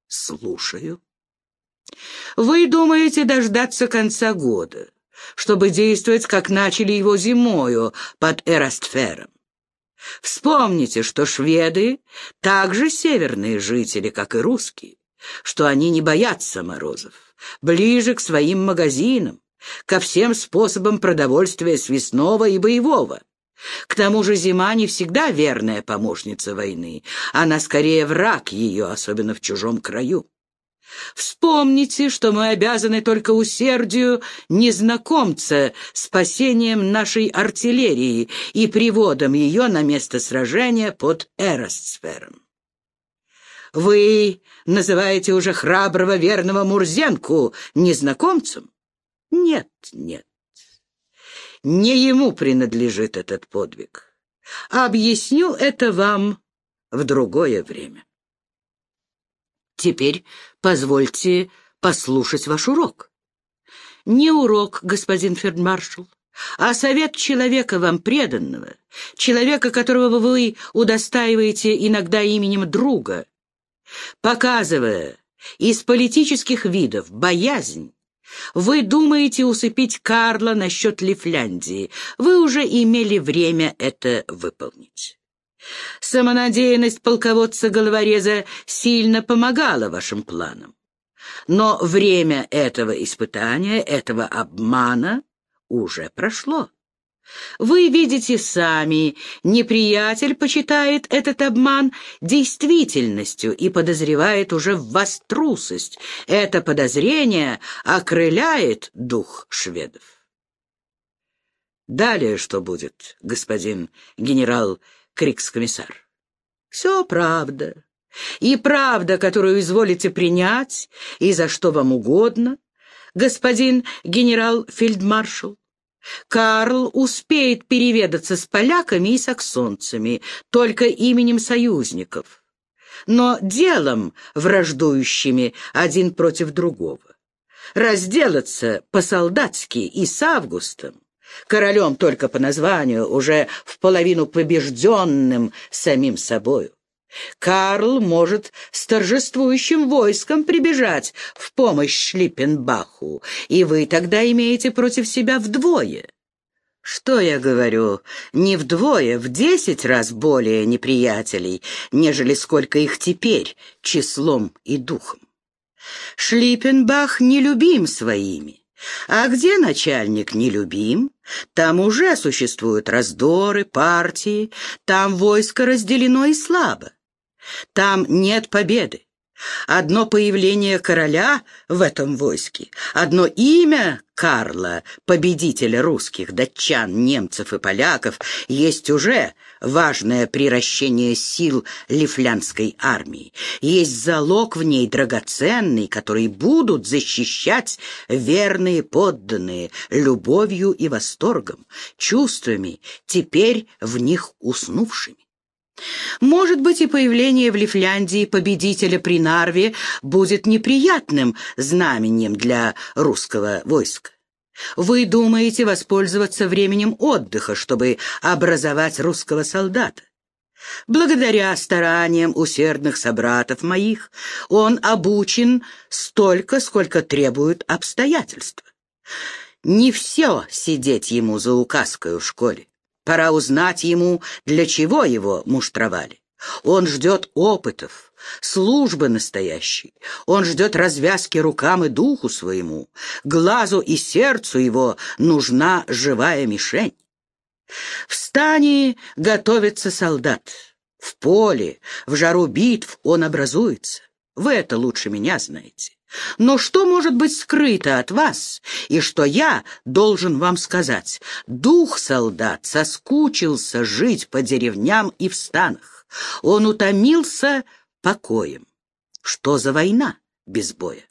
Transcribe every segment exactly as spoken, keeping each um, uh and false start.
Слушаю. Вы думаете дождаться конца года, чтобы действовать, как начали его зимою под Эрастфером. Вспомните, что шведы также северные жители, как и русские, что они не боятся морозов, ближе к своим магазинам, ко всем способам продовольствия съестного и боевого. К тому же зима не всегда верная помощница войны, она скорее враг ее, особенно в чужом краю. Вспомните, что мы обязаны только усердию незнакомца спасением нашей артиллерии и приводом ее на место сражения под Эрастсфером. Вы называете уже храброго верного Мурзенку незнакомцем? Нет, нет. Не ему принадлежит этот подвиг. Объясню это вам в другое время. Теперь позвольте послушать ваш урок. Не урок, господин фельдмаршал, а совет человека вам преданного, человека, которого вы удостаиваете иногда именем друга. Показывая из политических видов боязнь, вы думаете усыпить Карла насчет Лифляндии. Вы уже имели время это выполнить. Самонадеянность полководца-головореза сильно помогала вашим планам. Но время этого испытания, этого обмана уже прошло. Вы видите сами, неприятель почитает этот обман действительностью и подозревает уже в вас трусость. Это подозрение окрыляет дух шведов. Далее что будет, господин генерал крикскомиссар? Все правда. И правда, которую изволите принять, и за что вам угодно, господин генерал-фельдмаршал. Карл успеет переведаться с поляками и саксонцами только именем союзников, но делом враждующими один против другого. Разделаться по-солдатски и с Августом, королем только по названию, уже в половину побежденным самим собою. Карл может с торжествующим войском прибежать в помощь Шлиппенбаху, и вы тогда имеете против себя вдвое. Что я говорю, не вдвое, в десять раз более неприятелей, нежели сколько их теперь числом и духом. Шлиппенбах нелюбим своими. А где начальник нелюбим, там уже существуют раздоры, партии, там войско разделено и слабо. Там нет победы. Одно появление короля в этом войске, одно имя Карла, победителя русских, датчан, немцев и поляков, есть уже важное приращение сил лифляндской армии. Есть залог в ней драгоценный, который будут защищать верные подданные любовью и восторгом, чувствами, теперь в них уснувшими. Может быть, и появление в Лифляндии победителя при Нарве будет неприятным знаменем для русского войска. Вы думаете воспользоваться временем отдыха, чтобы образовать русского солдата. Благодаря стараниям усердных собратов моих он обучен столько, сколько требуют обстоятельства. Не все сидеть ему за указкой в школе. Пора узнать ему, для чего его муштровали. Он ждет опытов, службы настоящей. Он ждет развязки рукам и духу своему. Глазу и сердцу его нужна живая мишень. В стане готовится солдат. В поле, в жару битв он образуется. Вы это лучше меня знаете. Но что может быть скрыто от вас, и что я должен вам сказать? Дух солдат соскучился жить по деревням и в станах. Он утомился покоем. Что за война без боя?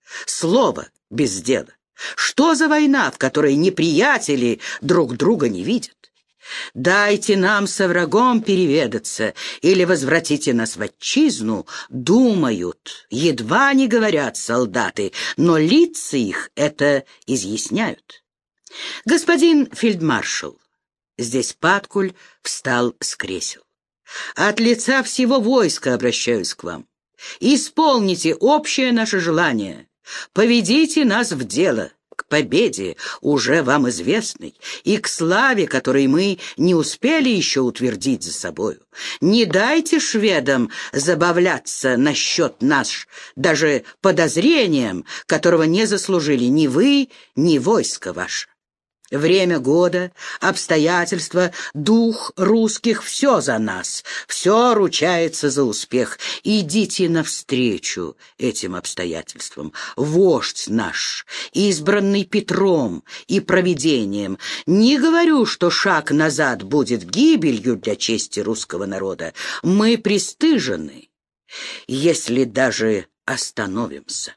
Слово без дела. Что за война, в которой неприятели друг друга не видят? Дайте нам со врагом переведаться или возвратите нас в отчизну, думают, едва не говорят солдаты, но лица их это изъясняют. Господин фельдмаршал, здесь Паткуль встал с кресел. От лица всего войска обращаюсь к вам. Исполните общее наше желание, поведите нас в дело, к победе, уже вам известной, и к славе, которой мы не успели еще утвердить за собою. Не дайте шведам забавляться насчет нас даже подозрением, которого не заслужили ни вы, ни войско ваше. Время года, обстоятельства, дух русских — все за нас, все ручается за успех. Идите навстречу этим обстоятельствам. Вождь наш, избранный Петром и провидением, не говорю, что шаг назад будет гибелью для чести русского народа. Мы пристыжены, если даже остановимся.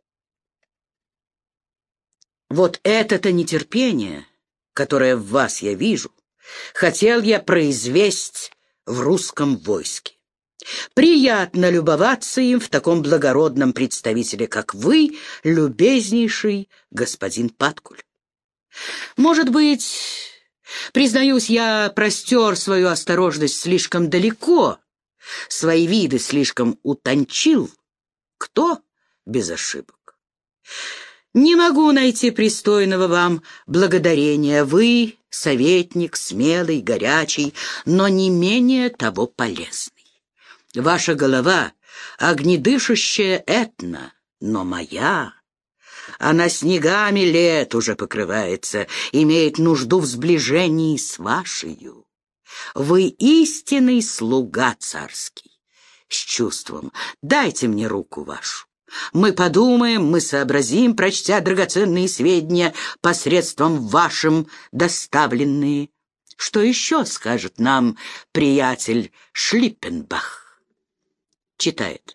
Вот это-то нетерпение, которое в вас я вижу, хотел я произвесть в русском войске. Приятно любоваться им в таком благородном представителе, как вы, любезнейший господин Паткуль. Может быть, признаюсь, я простер свою осторожность слишком далеко, свои виды слишком утончил. Кто без ошибок? Не могу найти пристойного вам благодарения. Вы — советник, смелый, горячий, но не менее того полезный. Ваша голова — огнедышащая Этна, но моя... Она снегами лет уже покрывается, имеет нужду в сближении с вашею. Вы истинный слуга царский. С чувством дайте мне руку вашу. Мы подумаем, мы сообразим, прочтя драгоценные сведения, посредством вашим доставленные. Что еще скажет нам приятель Шлиппенбах? Читает.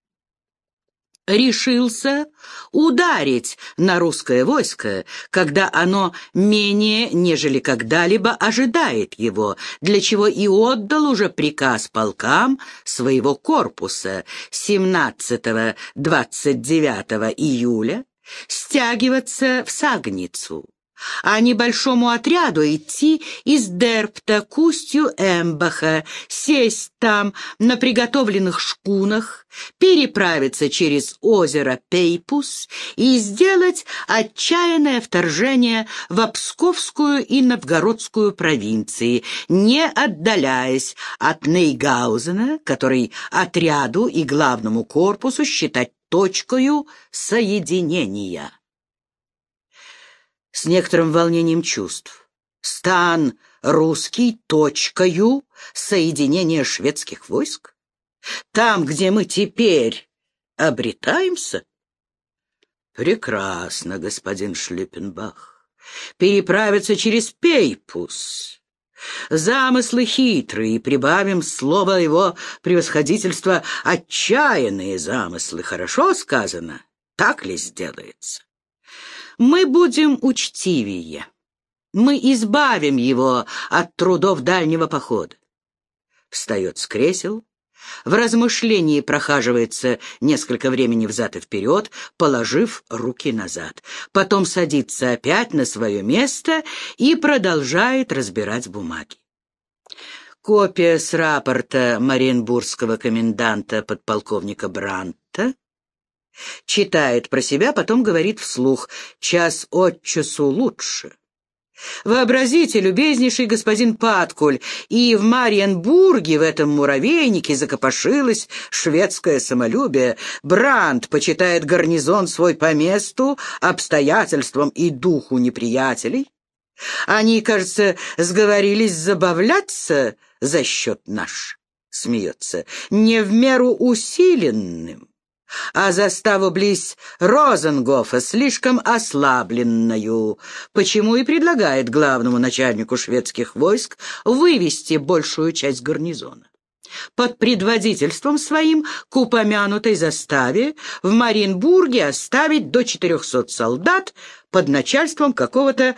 Решился ударить на русское войско, когда оно менее, нежели когда-либо ожидает его, для чего и отдал уже приказ полкам своего корпуса семнадцатого-двадцать девятого июля стягиваться в Сагницу, а небольшому отряду идти из Дерпта к устью Эмбаха, сесть там на приготовленных шкунах, переправиться через озеро Пейпус и сделать отчаянное вторжение в Псковскую и Новгородскую провинции, не отдаляясь от Нейгаузена, который отряду и главному корпусу считать точкою соединения. С некоторым волнением чувств. Стан русский точкою соединения шведских войск? Там, где мы теперь обретаемся? Прекрасно, господин Шлиппенбах. Переправиться через Пейпус. Замыслы хитрые, прибавим слово его превосходительства отчаянные замыслы. Хорошо сказано? Так ли сделается? Мы будем учтивее. Мы избавим его от трудов дальнего похода. Встает с кресел, в размышлении прохаживается несколько времени взад и вперед, положив руки назад. Потом садится опять на свое место и продолжает разбирать бумаги. Копия с рапорта мариенбургского коменданта подполковника Бранта. Читает про себя, потом говорит вслух: «Час от часу лучше». Вообразите, любезнейший господин Паткуль, и в Мариенбурге, в этом муравейнике, закопошилось шведское самолюбие. Брандт почитает гарнизон свой по месту, обстоятельствам и духу неприятелей. Они, кажется, сговорились забавляться за счет наш, смеется, не в меру усиленным, а заставу близ Розенгофа слишком ослабленную, почему и предлагает главному начальнику шведских войск вывести большую часть гарнизона. Под предводительством своим к упомянутой заставе в Мариенбурге оставить до четырехсот солдат под начальством какого-то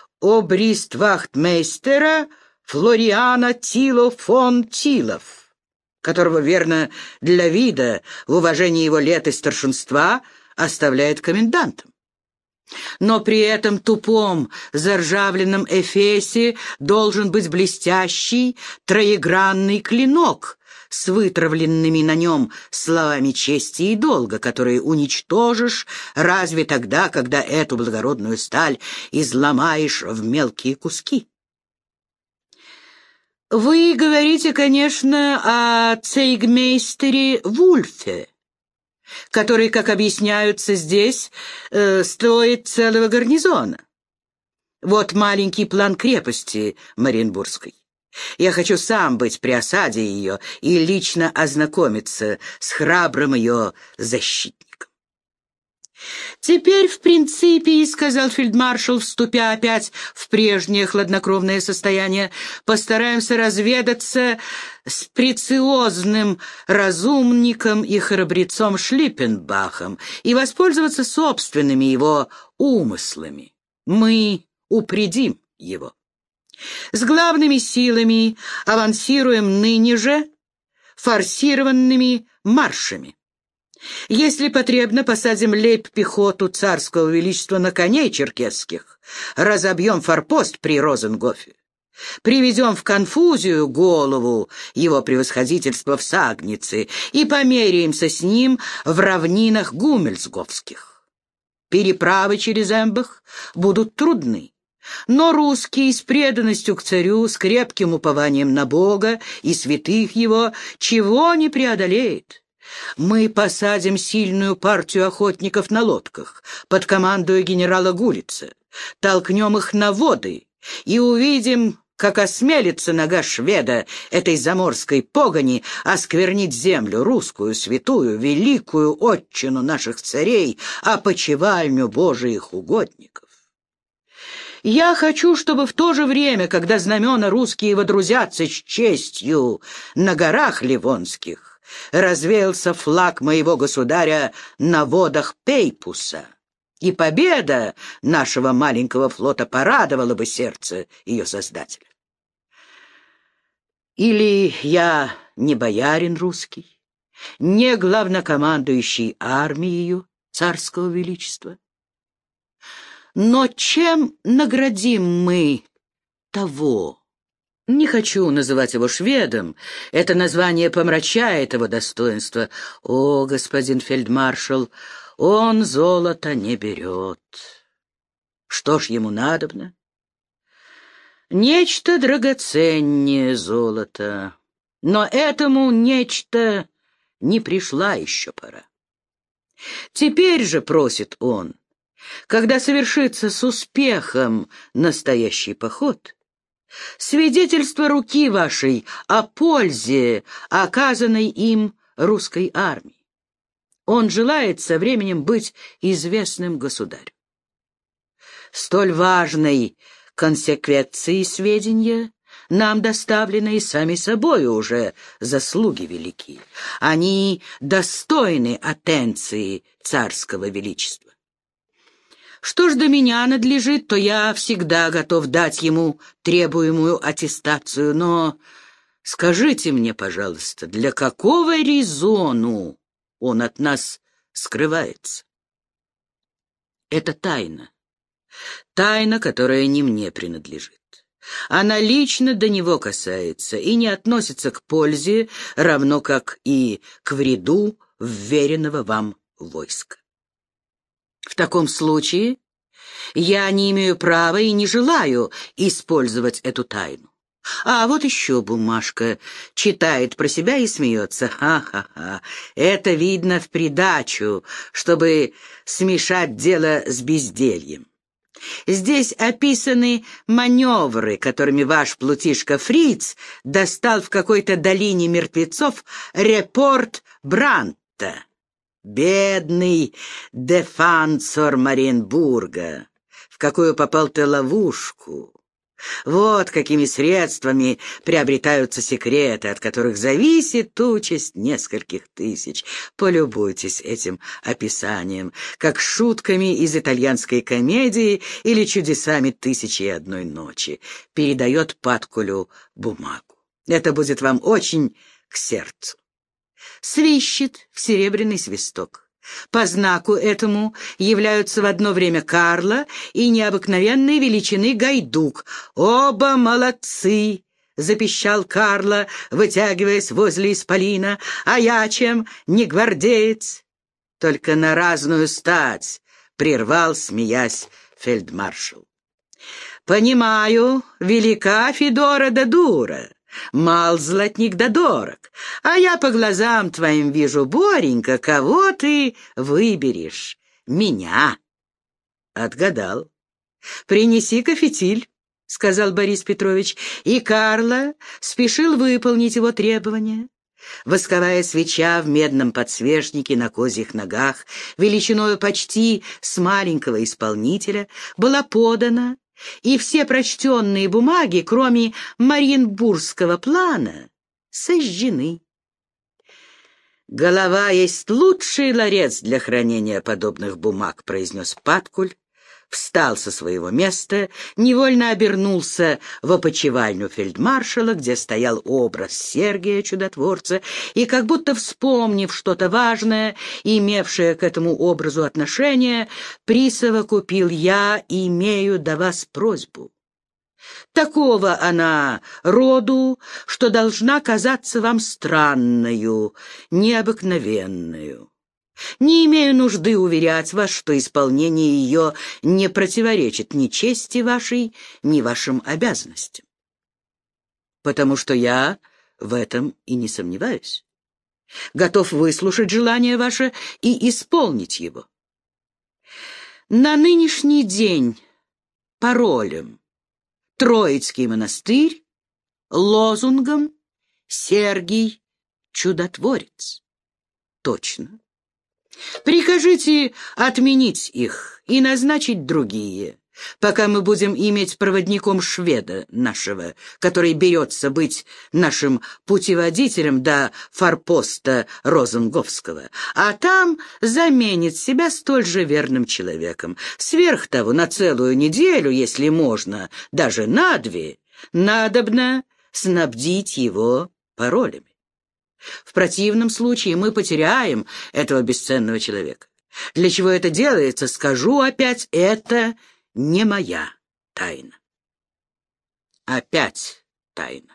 обриствахтмейстера Флориана Тило фон Тилов, которого, верно, для вида, в уважении его лет и старшинства, оставляет комендантом. Но при этом тупом, заржавленном эфесе должен быть блестящий троегранный клинок с вытравленными на нем словами чести и долга, которые уничтожишь разве тогда, когда эту благородную сталь изломаешь в мелкие куски. Вы говорите, конечно, о цейгмейстере Вульфе, который, как объясняются здесь, э, стоит целого гарнизона. Вот маленький план крепости Мариенбургской. Я хочу сам быть при осаде ее и лично ознакомиться с храбрым ее защитником. «Теперь, в принципе, — сказал фельдмаршал, вступя опять в прежнее хладнокровное состояние, — постараемся разведаться с прециозным разумником и храбрецом Шлиппенбахом и воспользоваться собственными его умыслами. Мы упредим его. С главными силами авансируем ныне же форсированными маршами. Если потребно, посадим лейб-пехоту царского величества на коней черкесских, разобьем форпост при Розенгофе, приведем в конфузию голову его превосходительства в Сагнице и померяемся с ним в равнинах гумельсговских. Переправы через Эмбах будут трудны, но русский с преданностью к царю, с крепким упованием на Бога и святых его, чего не преодолеет. Мы посадим сильную партию охотников на лодках под командою генерала Гулица, толкнем их на воды и увидим, как осмелится нога шведа этой заморской погони осквернить землю русскую, святую, великую отчину наших царей, опочивальню Божиих угодников. Я хочу, чтобы в то же время, когда знамена русские водрузятся с честью на горах Ливонских, развеялся флаг моего государя на водах Пейпуса, и победа нашего маленького флота порадовала бы сердце ее создателя. Или я не боярин русский, не главнокомандующий армией царского величества? Но чем наградим мы того? Не хочу называть его шведом, это название помрачает его достоинство. О, господин фельдмаршал, он золото не берет. Что ж ему надобно? Нечто драгоценнее золота, но этому нечто не пришла еще пора. Теперь же, просит он, когда совершится с успехом настоящий поход, свидетельство руки вашей о пользе, оказанной им русской армии. Он желает со временем быть известным государем. Столь важной консеквенции сведения нам доставлены и сами собой уже заслуги великие. Они достойны аттенции царского величества. Что ж до меня надлежит, то я всегда готов дать ему требуемую аттестацию, но скажите мне, пожалуйста, для какого резону он от нас скрывается? Это тайна, тайна, которая не мне принадлежит. Она лично до него касается и не относится к пользе, равно как и к вреду вверенного вам войска. В таком случае я не имею права и не желаю использовать эту тайну. А вот еще бумажка, читает про себя и смеется. Ха-ха-ха, это видно в придачу, чтобы смешать дело с бездельем. Здесь описаны маневры, которыми ваш плутишка Фриц достал в какой-то долине мертвецов репорт Брандта. Бедный дефансор Мариенбурга, в какую попал ты ловушку. Вот какими средствами приобретаются секреты, от которых зависит участь нескольких тысяч. Полюбуйтесь этим описанием, как шутками из итальянской комедии или чудесами «Тысячи и одной ночи». Передает Паткулю бумагу. Это будет вам очень к сердцу. Свищет в серебряный свисток. По знаку этому являются в одно время Карла и необыкновенной величины Гайдук. Оба молодцы, — запищал Карло, вытягиваясь возле исполина. «А я чем не гвардеец?» «Только на разную стать», — прервал, смеясь, фельдмаршал. «Понимаю, велика Федора да дура, мал золотник да дорог, а я по глазам твоим вижу, Боренька, кого ты выберешь? Меня». «Отгадал. Принеси-ка фитиль», — сказал Борис Петрович, и Карло спешил выполнить его требования. Восковая свеча в медном подсвечнике на козьих ногах, величиною почти с маленького исполнителя, была подана, и все прочтенные бумаги, кроме Мариенбургского плана, сожжены. «Голова есть лучший ларец для хранения подобных бумаг», — произнес Паткуль, встал со своего места, невольно обернулся в опочивальню фельдмаршала, где стоял образ Сергия Чудотворца, и, как будто вспомнив что-то важное, имевшее к этому образу отношение, присовокупил: «Я имею до вас просьбу. Такого она роду, что должна казаться вам странною, необыкновенную. Не имею нужды уверять вас, что исполнение ее не противоречит ни чести вашей, ни вашим обязанностям. Потому что я в этом и не сомневаюсь. Готов выслушать желание ваше и исполнить его. На нынешний день паролем Троицкий монастырь, лозунгом Сергий Чудотворец. Точно. Прикажите отменить их и назначить другие, пока мы будем иметь проводником шведа нашего, который берется быть нашим путеводителем до форпоста Розенговского, а там заменит себя столь же верным человеком. Сверх того, на целую неделю, если можно, даже на две, надобно снабдить его паролями. В противном случае мы потеряем этого бесценного человека. Для чего это делается, скажу опять, это не моя тайна». Опять тайна.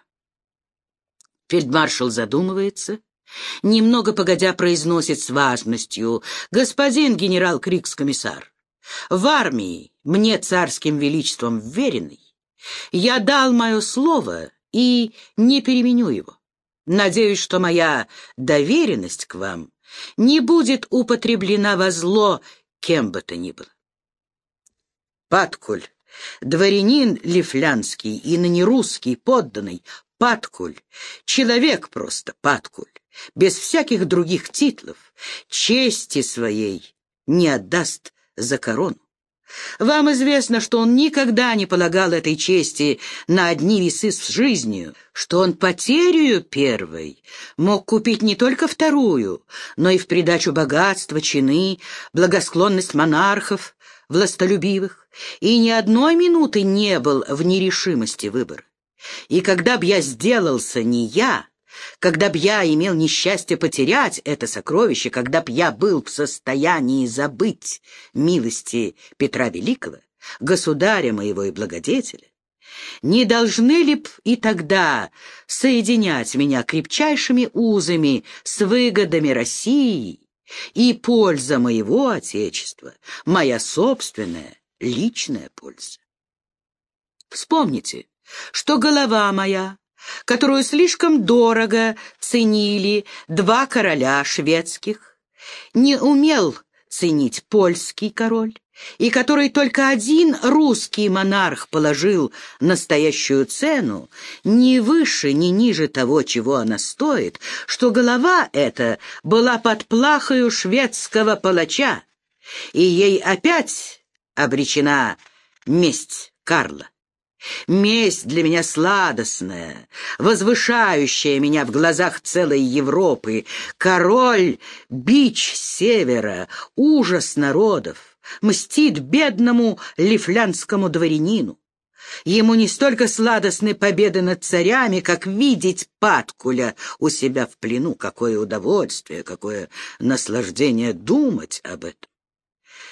Фельдмаршал задумывается, немного погодя произносит с важностью: «Господин генерал-крикскомиссар, в армии, мне царским величеством вверенный, я дал мое слово и не переменю его. Надеюсь, что моя доверенность к вам не будет употреблена во зло кем бы то ни было». Паткуль, дворянин лифлянский и ныне русский подданный, Паткуль, человек просто Паткуль, без всяких других титлов, чести своей не отдаст за корону. Вам известно, что он никогда не полагал этой чести на одни весы с жизнью, что он потерю первой мог купить не только вторую, но и в придачу богатства, чины, благосклонность монархов, властолюбивых, и ни одной минуты не был в нерешимости выбора. И когда б я сделался не я, когда б я имел несчастье потерять это сокровище, когда б я был в состоянии забыть милости Петра Великого, государя моего и благодетеля, не должны ли б и тогда соединять меня крепчайшими узами с выгодами России и польза моего Отечества, моя собственная личная польза? Вспомните, что голова моя, которую слишком дорого ценили два короля шведских, не умел ценить польский король, и который только один русский монарх положил настоящую цену, ни выше, ни ниже того, чего она стоит, что голова эта была под плахою шведского палача, и ей опять обречена месть Карла. Месть для меня сладостная, возвышающая меня в глазах целой Европы. Король — бич севера, ужас народов, мстит бедному лифлянскому дворянину. Ему не столько сладостны победы над царями, как видеть Паткуля у себя в плену. Какое удовольствие, какое наслаждение думать об этом.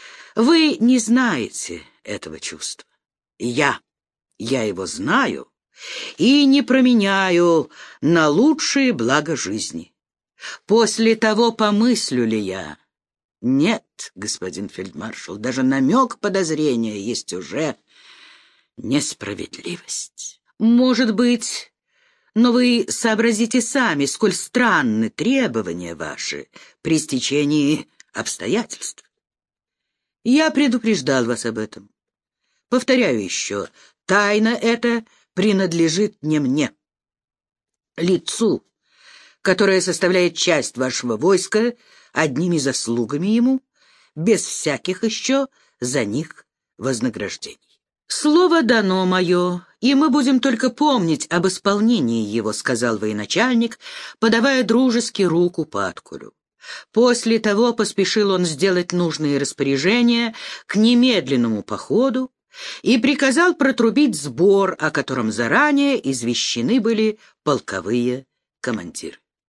Вы не знаете этого чувства. Я... Я его знаю, и не променяю на лучшие блага жизни. После того помыслю ли я? Нет, господин фельдмаршал, даже намек подозрения есть уже несправедливость. Может быть, но вы сообразите сами, сколь странны требования ваши при стечении обстоятельств. Я предупреждал вас об этом. Повторяю еще, тайна эта принадлежит не мне. Лицу, которое составляет часть вашего войска, одними заслугами ему, без всяких еще за них вознаграждений. «Слово дано мое, и мы будем только помнить об исполнении его», — сказал военачальник, подавая дружески руку Паткулю. После того поспешил он сделать нужные распоряжения к немедленному походу и приказал протрубить сбор, о котором заранее извещены были полковые командиры.